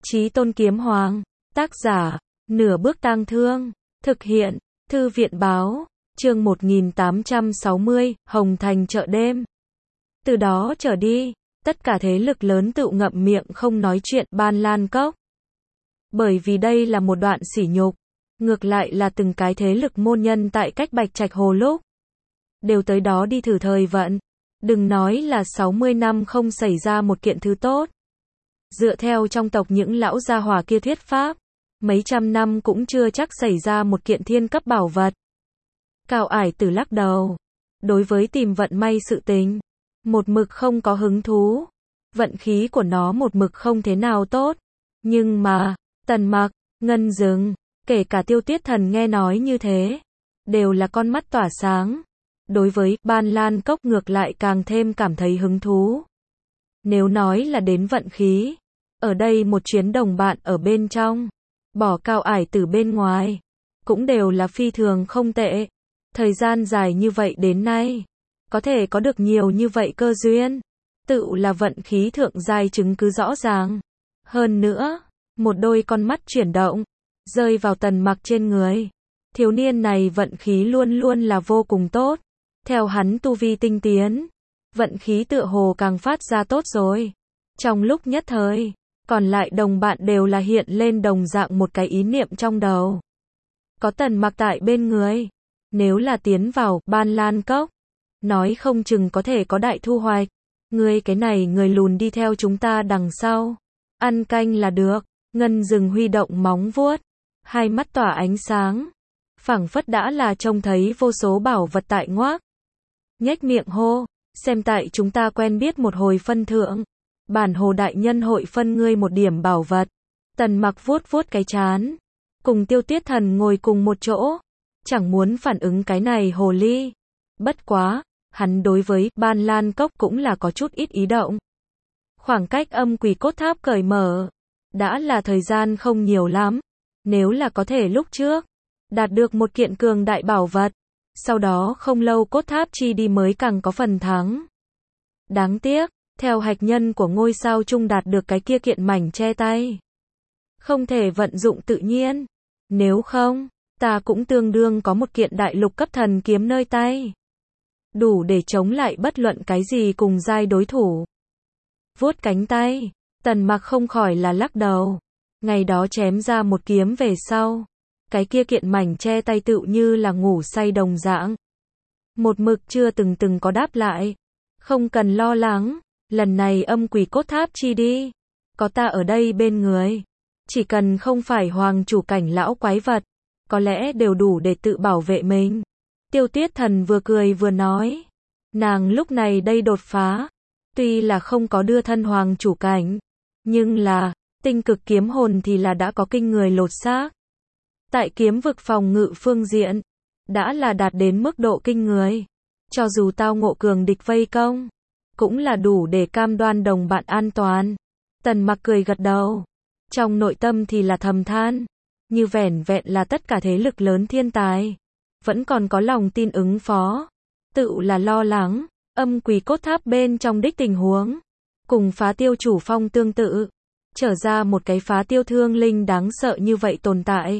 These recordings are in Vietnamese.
Chí Tôn Kiếm Hoàng, tác giả, Nửa Bước Tang Thương, thực hiện, Thư viện Báo, chương 1860, Hồng Thành chợ đêm. Từ đó trở đi, tất cả thế lực lớn tự ngậm miệng không nói chuyện Ban Lan Cốc. Bởi vì đây là một đoạn sỉ nhục, ngược lại là từng cái thế lực môn nhân tại cách Bạch Trạch Hồ lúc đều tới đó đi thử thời vận. Đừng nói là 60 năm không xảy ra một kiện thứ tốt. Dựa theo trong tộc những lão gia hỏa kia thuyết pháp, mấy trăm năm cũng chưa chắc xảy ra một kiện thiên cấp bảo vật. Cao Ải Tử lắc đầu. Đối với tìm vận may sự tình, một mực không có hứng thú. Vận khí của nó một mực không thế nào tốt. Nhưng mà, Tần Mặc, Ngân Dừng, kể cả Tiêu Tiết Thần nghe nói như thế, đều là con mắt tỏa sáng. Đối với Ban Lan Cốc ngược lại càng thêm cảm thấy hứng thú. Nếu nói là đến vận khí, ở đây một chuyến đồng bạn ở bên trong, bỏ Cao Ải Tử bên ngoài, cũng đều là phi thường không tệ. Thời gian dài như vậy đến nay, có thể có được nhiều như vậy cơ duyên, tự là vận khí thượng giai chứng cứ rõ ràng. Hơn nữa, một đôi con mắt chuyển động, rơi vào Tần Mặc trên người. Thiếu niên này vận khí luôn luôn là vô cùng tốt. Theo hắn tu vi tinh tiến, vận khí tựa hồ càng phát ra tốt rồi. Trong lúc nhất thời, còn lại đồng bạn đều là hiện lên đồng dạng một cái ý niệm trong đầu. Có Tần Mặc tại bên người, nếu là tiến vào Ban Lan Cốc, nói không chừng có thể có đại thu hoạch. Ngươi cái này người lùn đi theo chúng ta đằng sau, ăn canh là được. Ngân Dừng huy động móng vuốt, hai mắt tỏa ánh sáng, phảng phất đã là trông thấy vô số bảo vật tại ngoác. Nhếch miệng hô, xem tại chúng ta quen biết một hồi phân thượng, bản Hồ đại nhân hội phân ngươi một điểm bảo vật. Tần Mặc vuốt vuốt cái trán, cùng Tiêu Tiết Thần ngồi cùng một chỗ, chẳng muốn phản ứng cái này hồ ly. Bất quá, hắn đối với Ban Lan Cốc cũng là có chút ít ý động. Khoảng cách Âm Quỷ Cốt Tháp cởi mở, đã là thời gian không nhiều lắm. Nếu là có thể lúc trước đạt được một kiện cường đại bảo vật, sau đó không lâu cốt tháp chi đi mới càng có phần thắng. Đáng tiếc, theo hạch nhân của ngôi sao chung đạt được cái kia kiện mảnh che tay, không thể vận dụng tự nhiên. Nếu không, ta cũng tương đương có một kiện đại lục cấp thần kiếm nơi tay, đủ để chống lại bất luận cái gì cùng giai đối thủ. Vuốt cánh tay, Tần Mặc không khỏi là lắc đầu. Ngày đó chém ra một kiếm về sau, cái kia kiện mảnh che tay tựu như là ngủ say đồng dạng. Một mực chưa từng có đáp lại. Không cần lo lắng, lần này Âm Quỷ Cốt Tháp chi đi, có ta ở đây bên người. Chỉ cần không phải hoàng chủ cảnh lão quái vật, có lẽ đều đủ để tự bảo vệ mình. Tiêu Tiết Thần vừa cười vừa nói. Nàng lúc này đây đột phá, tuy là không có đưa thân hoàng chủ cảnh, nhưng là, tinh cực kiếm hồn thì là đã có kinh người lột xác. Tại kiếm vực phòng ngự phương diện, đã là đạt đến mức độ kinh người. Cho dù tao ngộ cường địch vây công, cũng là đủ để cam đoan đồng bạn an toàn. Tần Mặc cười gật đầu. Trong nội tâm thì là thầm than. Như vẻn vẹn là tất cả thế lực lớn thiên tài, vẫn còn có lòng tin ứng phó. Tự là lo lắng, Âm Quỷ Cốt Tháp bên trong đích tình huống, cùng Phá Tiêu Chủ Phong tương tự. Trở ra một cái Phá Tiêu Thương Linh đáng sợ như vậy tồn tại,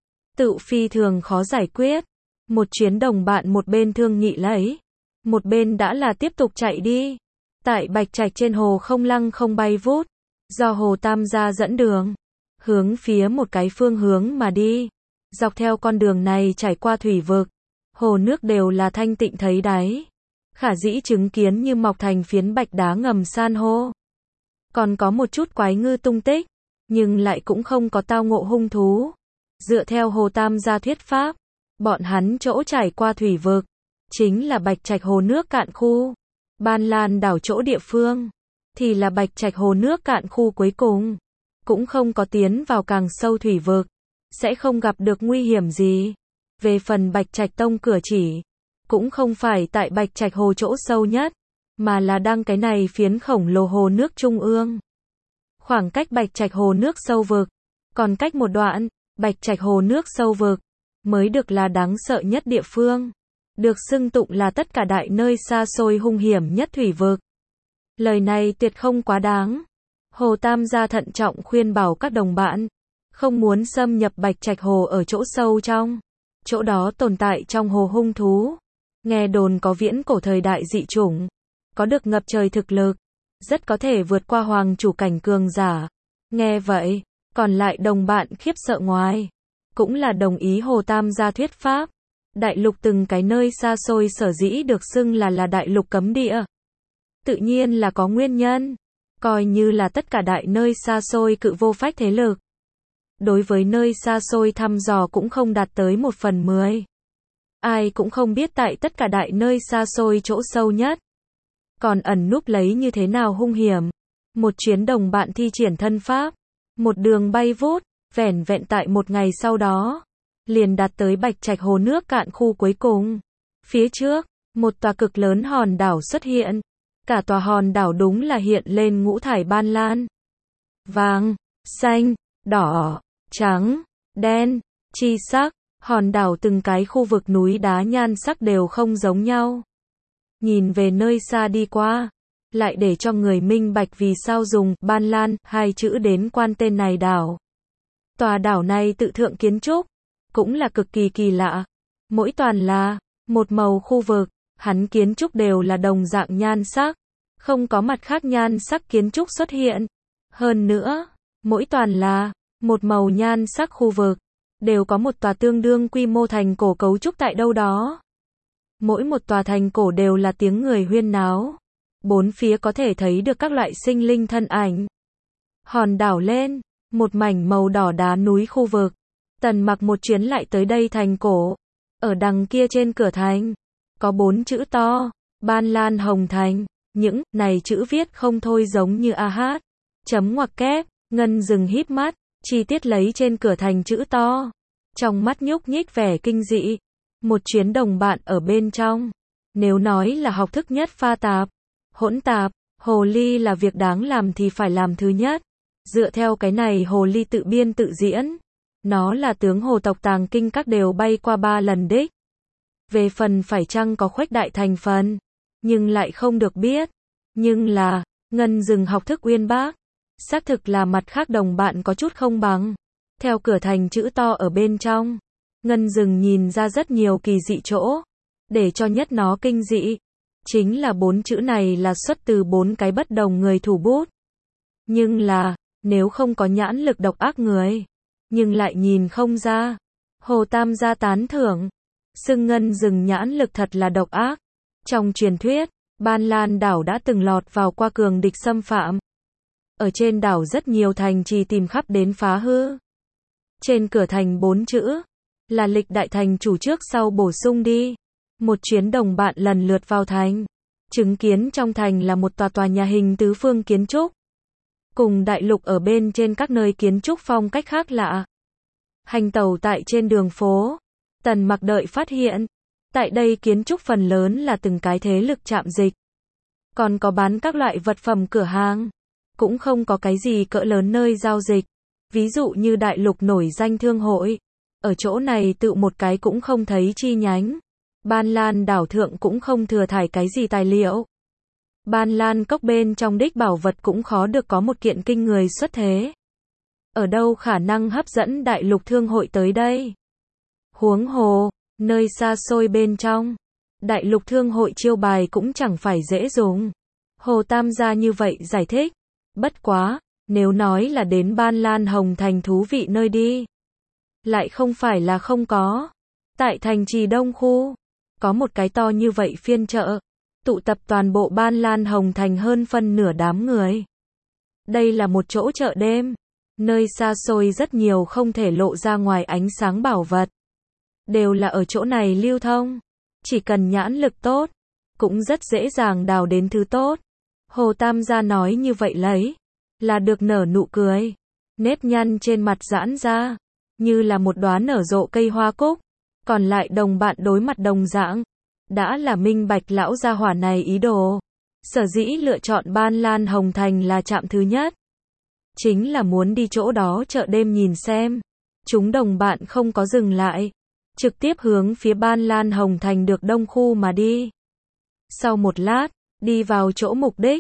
tự phi thường khó giải quyết. Một chuyến đồng bạn một bên thương nghị lấy, một bên đã là tiếp tục chạy đi. Tại Bạch Trạch trên hồ không lăng không bay vút, do Hồ Tam gia dẫn đường, hướng phía một cái phương hướng mà đi. Dọc theo con đường này trải qua thủy vực, hồ nước đều là thanh tịnh thấy đáy. Khả dĩ chứng kiến như mọc thành phiến bạch đá ngầm san hô. Còn có một chút quái ngư tung tích, nhưng lại cũng không có tao ngộ hung thú. Dựa theo Hồ Tam gia thuyết pháp, bọn hắn chỗ trải qua thủy vực, chính là Bạch Trạch hồ nước cạn khu. Ban Lan đảo chỗ địa phương, thì là Bạch Trạch hồ nước cạn khu cuối cùng. Cũng không có tiến vào càng sâu thủy vực, sẽ không gặp được nguy hiểm gì. Về phần Bạch Trạch tông cửa chỉ, cũng không phải tại Bạch Trạch hồ chỗ sâu nhất, mà là đang cái này phiến khổng lồ hồ nước trung ương. Khoảng cách Bạch Trạch hồ nước sâu vực, còn cách một đoạn, Bạch Trạch hồ nước sâu vực, mới được là đáng sợ nhất địa phương. Được xưng tụng là tất cả đại nơi xa xôi hung hiểm nhất thủy vực. Lời này tuyệt không quá đáng. Hồ Tam gia thận trọng khuyên bảo các đồng bạn, không muốn xâm nhập Bạch Trạch Hồ ở chỗ sâu trong. Chỗ đó tồn tại trong hồ hung thú. Nghe đồn có viễn cổ thời đại dị chủng, có được ngập trời thực lực, rất có thể vượt qua hoàng chủ cảnh cường giả. Nghe vậy, còn lại đồng bạn khiếp sợ ngoài, cũng là đồng ý Hồ Tam gia thuyết pháp. Đại lục từng cái nơi xa xôi sở dĩ được xưng là đại lục cấm địa. Tự nhiên là có nguyên nhân, coi như là tất cả đại nơi xa xôi cự vô phách thế lực. Đối với nơi xa xôi thăm dò cũng không đạt tới 1/10. Ai cũng không biết tại tất cả đại nơi xa xôi chỗ sâu nhất, còn ẩn núp lấy như thế nào hung hiểm. Một chuyến đồng bạn thi triển thân pháp, một đường bay vút, vẻn vẹn tại một ngày sau đó, liền đạt tới Bạch Trạch Hồ nước cạn khu cuối cùng. Phía trước, một tòa cực lớn hòn đảo xuất hiện. Cả tòa hòn đảo đúng là hiện lên ngũ thải ban lan. Vàng, xanh, đỏ, trắng, đen, chi sắc. Hòn đảo từng cái khu vực núi đá nhan sắc đều không giống nhau. Nhìn về nơi xa đi qua, lại để cho người minh bạch vì sao dùng ban lan hai chữ đến quan tên này đảo. Tòa đảo này tự thượng kiến trúc, cũng là cực kỳ kỳ lạ. Mỗi toàn là một màu khu vực, hắn kiến trúc đều là đồng dạng nhan sắc, không có mặt khác nhan sắc kiến trúc xuất hiện. Hơn nữa, mỗi toàn là một màu nhan sắc khu vực, đều có một tòa tương đương quy mô thành cổ cấu trúc tại đâu đó. Mỗi một tòa thành cổ đều là tiếng người huyên náo. Bốn phía có thể thấy được các loại sinh linh thân ảnh. Hòn đảo lên, một mảnh màu đỏ đá núi khu vực. Tần Mặc một chuyến lại tới đây thành cổ. Ở đằng kia trên cửa thành, có 4 chữ to, Ban Lan Hồng Thành. Những này chữ viết không thôi giống như a hát. Chấm ngoặc kép, Ngân dừng híp mắt, chi tiết lấy trên cửa thành chữ to. Trong mắt nhúc nhích vẻ kinh dị. Một chuyến đồng bạn ở bên trong. Nếu nói là học thức nhất pha tạp, hỗn tạp, hồ ly là việc đáng làm thì phải làm thứ nhất. Dựa theo cái này hồ ly tự biên tự diễn. Nó là tướng hồ tộc tàng kinh các đều bay qua 3 lần đích. Về phần phải chăng có khuếch đại thành phần, nhưng lại không được biết. Nhưng là, Ngân dừng học thức uyên bác. Xác thực là mặt khác đồng bạn có chút không bằng. Theo cửa thành chữ to ở bên trong, Ngân dừng nhìn ra rất nhiều kỳ dị chỗ. Để cho nhất nó kinh dị, chính là 4 chữ này là xuất từ 4 cái bất đồng người thủ bút. Nhưng là, nếu không có nhãn lực độc ác người, nhưng lại nhìn không ra. Hồ Tam gia tán thưởng, xưng Ngân dừng nhãn lực thật là độc ác. Trong truyền thuyết, Ban Lan đảo đã từng lọt vào qua cường địch xâm phạm. Ở trên đảo rất nhiều thành trì tìm khắp đến phá hư. Trên cửa thành 4 chữ, là lịch đại thành chủ trước sau bổ sung đi. Một chuyến đồng bạn lần lượt vào thành, chứng kiến trong thành là một tòa nhà hình tứ phương kiến trúc. Cùng đại lục ở bên trên các nơi kiến trúc phong cách khác lạ. Hành tẩu tại trên đường phố, Tần Mặc đợi phát hiện, tại đây kiến trúc phần lớn là từng cái thế lực trạm dịch. Còn có bán các loại vật phẩm cửa hàng, cũng không có cái gì cỡ lớn nơi giao dịch. Ví dụ như đại lục nổi danh thương hội, ở chỗ này tự một cái cũng không thấy chi nhánh. Ban Lan đảo thượng cũng không thừa thải cái gì tài liệu. Ban Lan cốc bên trong đích bảo vật cũng khó được có một kiện kinh người xuất thế. Ở đâu khả năng hấp dẫn đại lục thương hội tới đây? Huống hồ, nơi xa xôi bên trong, đại lục thương hội chiêu bài cũng chẳng phải dễ dùng. Hồ Tam gia như vậy giải thích. Bất quá, nếu nói là đến Ban Lan Hồng Thành thú vị nơi đi, lại không phải là không có. Tại thành trì Đông Khu, có một cái to như vậy phiên chợ, tụ tập toàn bộ Ban Lan Hồng Thành hơn phân nửa đám người. Đây là một chỗ chợ đêm, nơi xa xôi rất nhiều không thể lộ ra ngoài ánh sáng bảo vật. Đều là ở chỗ này lưu thông. Chỉ cần nhãn lực tốt, cũng rất dễ dàng đào đến thứ tốt. Hồ Tam gia nói như vậy lấy, là được nở nụ cười. Nếp nhăn trên mặt giãn ra, như là một đóa nở rộ cây hoa cúc. Còn lại đồng bạn đối mặt đồng dạng, đã là minh bạch lão gia hỏa này ý đồ. Sở dĩ lựa chọn Ban Lan Hồng Thành là trạm thứ nhất, chính là muốn đi chỗ đó chợ đêm nhìn xem. Chúng đồng bạn không có dừng lại, trực tiếp hướng phía Ban Lan Hồng Thành được Đông Khu mà đi. Sau một lát, đi vào chỗ mục đích,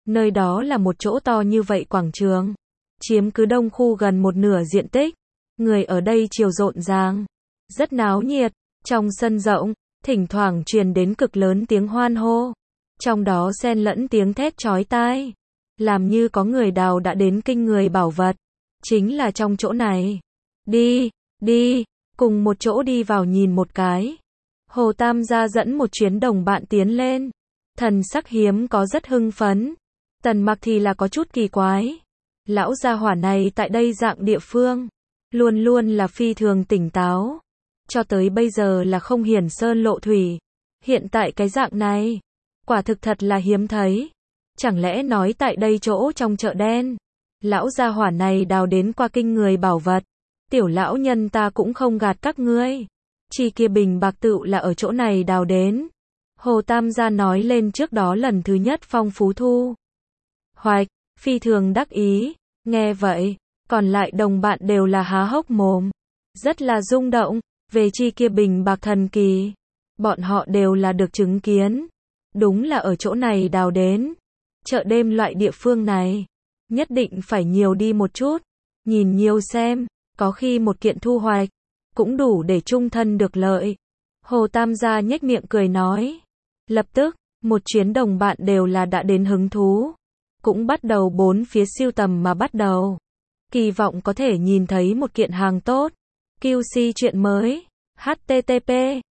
Nơi đó là một chỗ to như vậy quảng trường, chiếm cứ đông khu gần một nửa diện tích. Người ở đây chiều rộn ràng, rất náo nhiệt. Trong sân rộng, thỉnh thoảng truyền đến cực lớn tiếng hoan hô, trong đó xen lẫn tiếng thét chói tai, làm như có người đào đã đến kinh người bảo vật. Chính là trong chỗ này. Đi, đi, cùng một chỗ đi vào nhìn một cái. Hồ Tam gia dẫn một chuyến đồng bạn tiến lên. Thần sắc hiếm có rất hưng phấn. Tần Mặc thì là có chút kỳ quái. Lão gia hỏa này tại đây dạng địa phương, luôn luôn là phi thường tỉnh táo. Cho tới bây giờ là không hiển sơn lộ thủy. Hiện tại cái dạng này, quả thực thật là hiếm thấy. Chẳng lẽ nói tại đây chỗ trong chợ đen, lão gia hỏa này đào đến qua kinh người bảo vật. Tiểu lão nhân ta cũng không gạt các ngươi. Chi kia bình bạc tựu là ở chỗ này đào đến. Hồ Tam gia nói lên trước đó lần thứ nhất phong phú thu hoạch, phi thường đắc ý. Nghe vậy, còn lại đồng bạn đều là há hốc mồm, rất là rung động. Về chi kia bình bạc thần kỳ, bọn họ đều là được chứng kiến. Đúng là ở chỗ này đào đến. Chợ đêm loại địa phương này, nhất định phải nhiều đi một chút, nhìn nhiều xem, có khi một kiện thu hoạch, cũng đủ để chung thân được lợi. Hồ Tam gia nhếch miệng cười nói. Lập tức, một chuyến đồng bạn đều là đã đến hứng thú, cũng bắt đầu bốn phía siêu tầm mà bắt đầu. Kỳ vọng có thể nhìn thấy một kiện hàng tốt. QC chuyện mới. http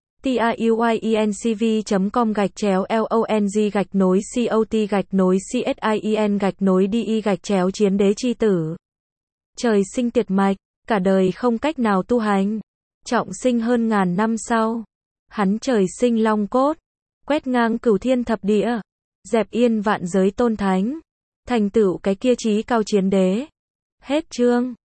tiuyenscv.com/long-cot-csin-chiến đế chi tử. Trời sinh tiệt mạch, cả đời không cách nào tu hành. Trọng sinh hơn ngàn năm sau, hắn trời sinh long cốt, quét ngang cửu thiên thập địa, dẹp yên vạn giới tôn thánh, thành tựu cái kia chí cao chiến đế. Hết chương.